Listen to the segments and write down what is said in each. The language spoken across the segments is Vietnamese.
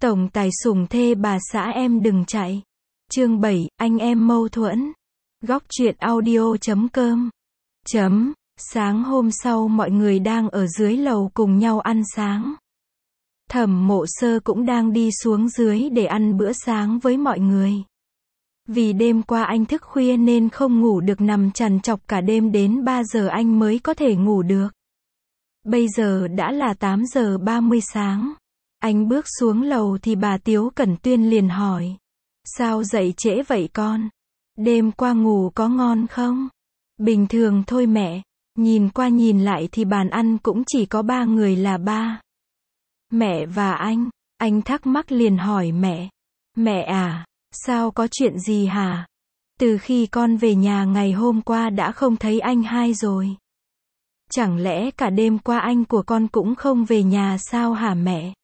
Tổng tài sủng thê bà xã em đừng chạy. Chương 7, anh em mâu thuẫn. Góc truyện audio.com. Sáng hôm sau mọi người đang ở dưới lầu cùng nhau ăn sáng. Thẩm Mộ Sơ cũng đang đi xuống dưới để ăn bữa sáng với mọi người. Vì đêm qua anh thức khuya nên không ngủ được, nằm trằn trọc cả đêm đến 3 giờ anh mới có thể ngủ được. Bây giờ đã là 8 giờ 30 sáng. Anh bước xuống lầu thì bà Tiếu Cẩn Tuyên liền hỏi. Sao dậy trễ vậy con? Đêm qua ngủ có ngon không? Bình thường thôi mẹ. Nhìn qua nhìn lại thì bàn ăn cũng chỉ có 3 người là ba, mẹ và anh. Anh thắc mắc liền hỏi mẹ. Mẹ à, sao có chuyện gì hả? Từ khi con về nhà ngày hôm qua đã không thấy anh hai rồi. Chẳng lẽ cả đêm qua anh của con cũng không về nhà sao hả mẹ?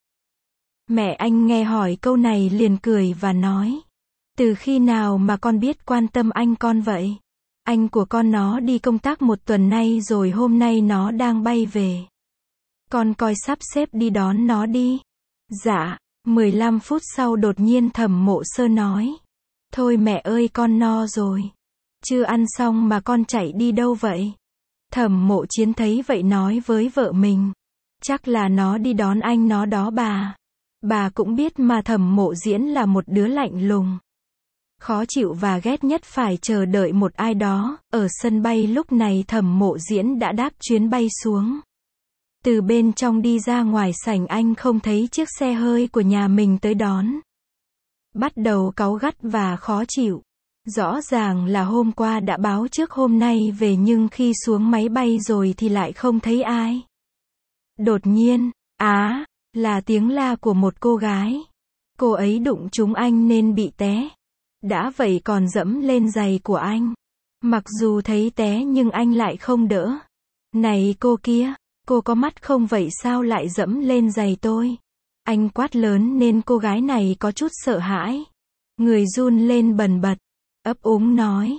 Mẹ anh nghe hỏi câu này liền cười và nói. Từ khi nào mà con biết quan tâm anh con vậy? Anh của con nó đi công tác 1 tuần nay rồi, hôm nay nó đang bay về. Con coi sắp xếp đi đón nó đi. Dạ. 15 phút sau đột nhiên Thẩm Mộ Sơ nói. Thôi mẹ ơi, con no rồi. Chưa ăn xong mà con chạy đi đâu vậy? Thẩm Mộ Chiến thấy vậy nói với vợ mình. Chắc là nó đi đón anh nó đó bà. Bà cũng biết mà Thẩm Mộ Diễn là một đứa lạnh lùng, khó chịu và ghét nhất phải chờ đợi một ai đó. Ở sân bay lúc này Thẩm Mộ Diễn đã đáp chuyến bay xuống. Từ bên trong đi ra ngoài sảnh anh không thấy chiếc xe hơi của nhà mình tới đón. Bắt đầu cáu gắt và khó chịu. Rõ ràng là hôm qua đã báo trước hôm nay về nhưng khi xuống máy bay rồi thì lại không thấy ai. Đột nhiên, là tiếng la của một cô gái. Cô ấy đụng trúng anh nên bị té. Đã vậy còn dẫm lên giày của anh. Mặc dù thấy té nhưng anh lại không đỡ. Này cô kia, cô có mắt không vậy sao lại dẫm lên giày tôi? Anh quát lớn nên cô gái này có chút sợ hãi. Người run lên bần bật, ấp úng nói.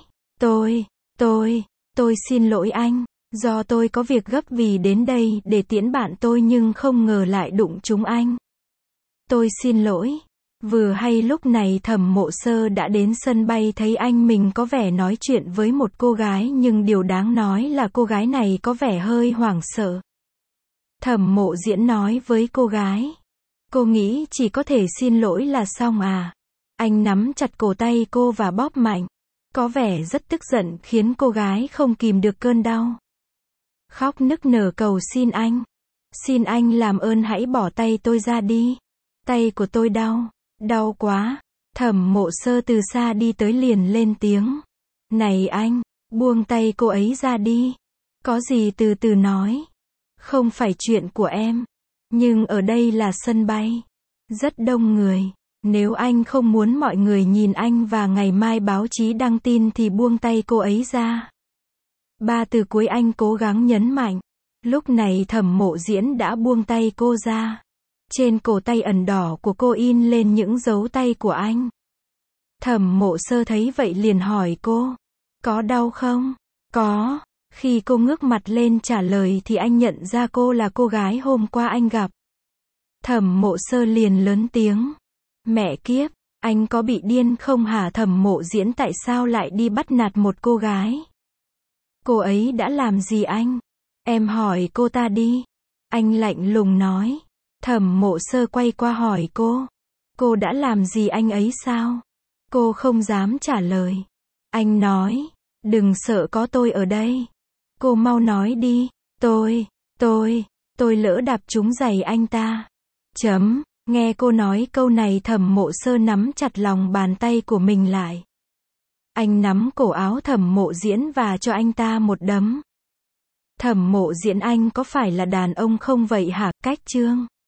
Tôi xin lỗi anh. Do tôi có việc gấp vì đến đây để tiễn bạn tôi nhưng không ngờ lại đụng trúng anh. Tôi xin lỗi. Vừa hay lúc này Thẩm Mộ Sơ đã đến sân bay, thấy anh mình có vẻ nói chuyện với một cô gái nhưng điều đáng nói là cô gái này có vẻ hơi hoảng sợ. Thẩm Mộ Diễn nói với cô gái. Cô nghĩ chỉ có thể xin lỗi là xong à? Anh nắm chặt cổ tay cô và bóp mạnh. Có vẻ rất tức giận khiến cô gái không kìm được cơn đau. Khóc nức nở cầu xin anh. Xin anh làm ơn hãy bỏ tay tôi ra đi. Tay của tôi đau. Đau quá. Thẩm Mộ Sơ từ xa đi tới liền lên tiếng. Này anh, buông tay cô ấy ra đi. Có gì từ từ nói. Không phải chuyện của em. Nhưng ở đây là sân bay. Rất đông người. Nếu anh không muốn mọi người nhìn anh và ngày mai báo chí đăng tin thì buông tay cô ấy ra. 3 từ cuối anh cố gắng nhấn mạnh. Lúc này Thẩm Mộ Diễn đã buông tay cô ra. Trên cổ tay ẩn đỏ của cô in lên những dấu tay của anh. Thẩm Mộ Sơ thấy vậy liền hỏi cô. Có đau không? Có. Khi cô ngước mặt lên trả lời thì anh nhận ra cô là cô gái hôm qua anh gặp. Thẩm Mộ Sơ liền lớn tiếng. Mẹ kiếp, anh có bị điên không hả? Thẩm Mộ Diễn tại sao lại đi bắt nạt một cô gái? Cô ấy đã làm gì anh? Em hỏi cô ta đi. Anh lạnh lùng nói. Thẩm Mộ Sơ quay qua hỏi cô. Cô đã làm gì anh ấy sao? Cô không dám trả lời. Anh nói. Đừng sợ, có tôi ở đây. Cô mau nói đi. Tôi lỡ đạp trúng giày anh ta. Nghe cô nói câu này Thẩm Mộ Sơ nắm chặt lòng bàn tay của mình lại. Anh nắm cổ áo Thẩm Mộ Diễn và cho anh ta một đấm. Thẩm Mộ Diễn, anh có phải là đàn ông không vậy hả? Cách chương